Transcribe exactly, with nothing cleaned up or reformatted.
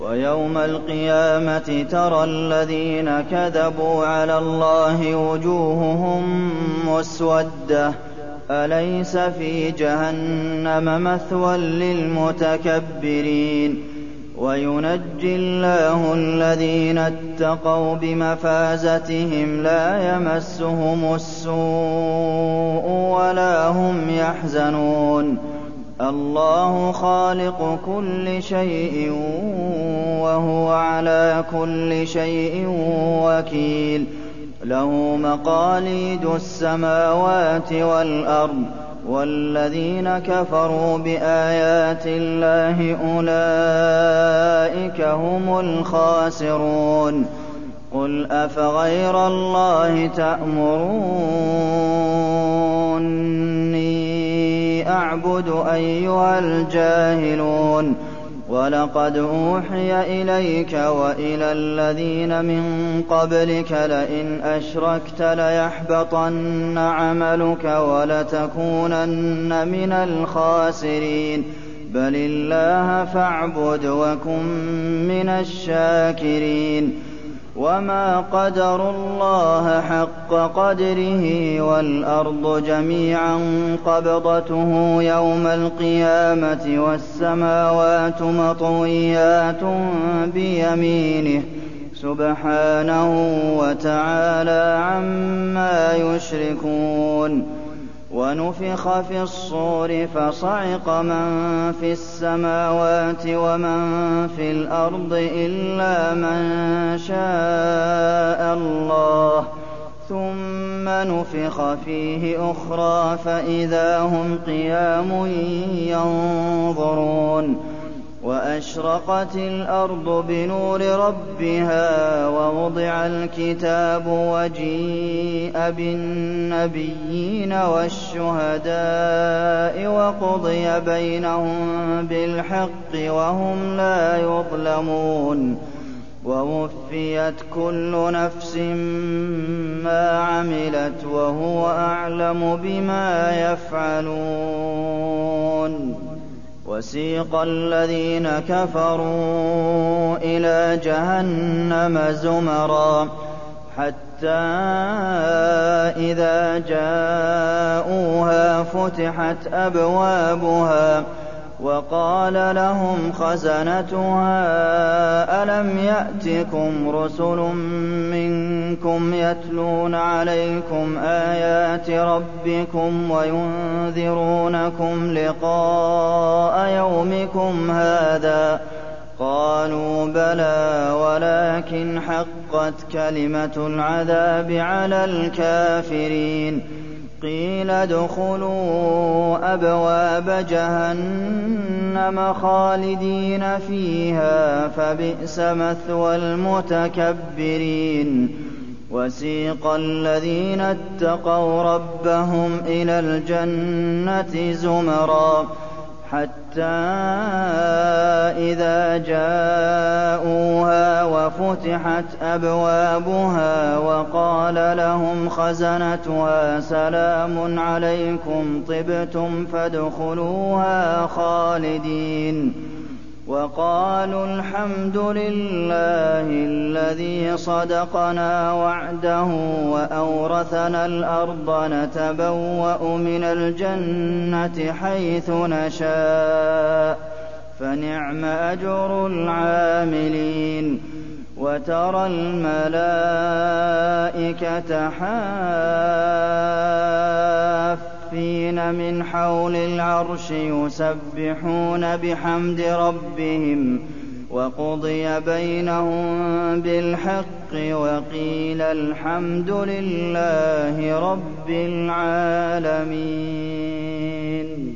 وَيَوْمَ الْقِيَامَةِ تَرَى الَّذِينَ كَذَبُوا عَلَى اللَّهِ وُجُوهُهُم مُّسْوَدَّةٌ ۚ أَلَيْسَ فِي جَهَنَّمَ مَثْوًى لِّلْمُتَكَبِّرِينَ وَيُنَجِّي اللَّهُ الَّذِينَ اتَّقَوْا بِمَفَازَتِهِمْ لَا يَمَسُّهُمُ السُّوءُ وَلَا هُمْ يَحْزَنُونَ اللَّهُ خَالِقُ كُلِّ شَيْءٍ وَهُوَ عَلَىٰ كُلِّ شَيْءٍ وَكِيلٌ لَّهُ مَقَالِيدُ السَّمَاوَاتِ وَالْأَرْضِ وَالَّذِينَ كَفَرُوا بِآيَاتِ اللَّهِ أُولَٰئِكَ هُمُ الْخَاسِرُونَ قُلْ أَفَغَيْرَ اللَّهِ تَأْمُرُونِّي أَعْبُدُ أَيُّهَا الْجَاهِلُونَ وَلَقَدْ أُوحِيَ إِلَيْكَ وَإِلَى الَّذِينَ مِن قَبْلِكَ لَئِنْ أَشْرَكْتَ لَيَحْبَطَنَّ عَمَلُكَ وَلَتَكُونَنَّ مِنَ الْخَاسِرِينَ بَلِ اللَّهَ فَاعْبُدْ وَكُن مِّنَ الشَّاكِرِينَ وَمَا قَدَرُوا اللَّهَ حَقَّ قَدْرِهِ وَالْأَرْضُ جَمِيعًا قَبْضَتُهُ يَوْمَ الْقِيَامَةِ وَالسَّمَاوَاتُ مَطْوِيَّاتٌ بِيَمِينِهِ سُبْحَانَهُ وَتَعَالَىٰ عَمَّا يُشْرِكُونَ وَنُفِخَ فِي الصُّورِ فَصَعِقَ مَن فِي السَّمَاوَاتِ وَمَن فِي الْأَرْضِ إِلَّا مَن شَاءَ اللَّهُ ثُمَّ نُفِخَ فِيهِ أُخْرَىٰ فَإِذَا هُمْ قِيَامٌ يَنظُرُونَ وَأَشْرَقَتِ الْأَرْضُ بِنُورِ رَبِّهَا وَوُضِعَ الْكِتَابُ وَجِيءَ بِالنَّبِيِّينَ وَالشُّهَدَاءِ وَقُضِيَ بَيْنَهُم بِالْحَقِّ وَهُمْ لَا يُظْلَمُونَ وَوُفِّيَتْ كُلُّ نَفْسٍ مَّا عَمِلَتْ وَهُوَ أَعْلَمُ بِمَا يَفْعَلُونَ وَسِيقَ الَّذِينَ كَفَرُوا إِلَىٰ جَهَنَّمَ زُمَرًا حَتَّىٰ إِذَا جَاءُوهَا فُتِحَتْ أَبْوَابُهَا وَقَالَ لَهُمْ خَزَنَتُهَا أَلَمْ يَأْتِكُمْ رُسُلٌ مِّنكُمْ يَتْلُونَ عَلَيْكُمْ آيَاتِ رَبِّكُمْ وَيُنذِرُونَكُمْ لِقَاءَ يَوْمِكُمْ هَٰذَا ۚ قَالُوا بَلَىٰ وَلَٰكِنْ حَقَّتْ كَلِمَةُ الْعَذَابِ عَلَى الْكَافِرِينَ قِيلَ ادْخُلُوا أَبْوَابَ جَهَنَّمَ خَالِدِينَ فِيهَا فَبِئْسَ مَثْوَى الْمُتَكَبِّرِينَ وَسِيقَ الَّذِينَ اتَّقَوْا رَبَّهُمْ إِلَى الْجَنَّةِ زُمَرًا حَتَّىٰ إِذَا جَاءُوهَا وَفُتِحَتْ أَبْوَابُهَا وَقَالَ لَهُمْ خَزَنَتُهَا سَلَامٌ عَلَيْكُمْ طِبْتُمْ فَادْخُلُوهَا خَالِدِينَ وَقَالُوا الْحَمْدُ لِلَّهِ الَّذِي صَدَقَنَا وَعْدَهُ وَأَوْرَثَنَا الْأَرْضَ نَتَبَوَّأُ مِنَ الْجَنَّةِ حَيْثُ نَشَاءُ ۖ فَنِعْمَ أَجْرُ الْعَامِلِينَ وَتَرَى الْمَلَائِكَةَ حَافِّينَ مِنْ حَوْلِ الْعَرْشِ يُسَبِّحُونَ بِحَمْدِ رَبِّهِمْ ۖ وَقُضِيَ بَيْنَهُم بِالْحَقِّ وَقِيلَ الْحَمْدُ لِلَّهِ رَبِّ الْعَالَمِينَ.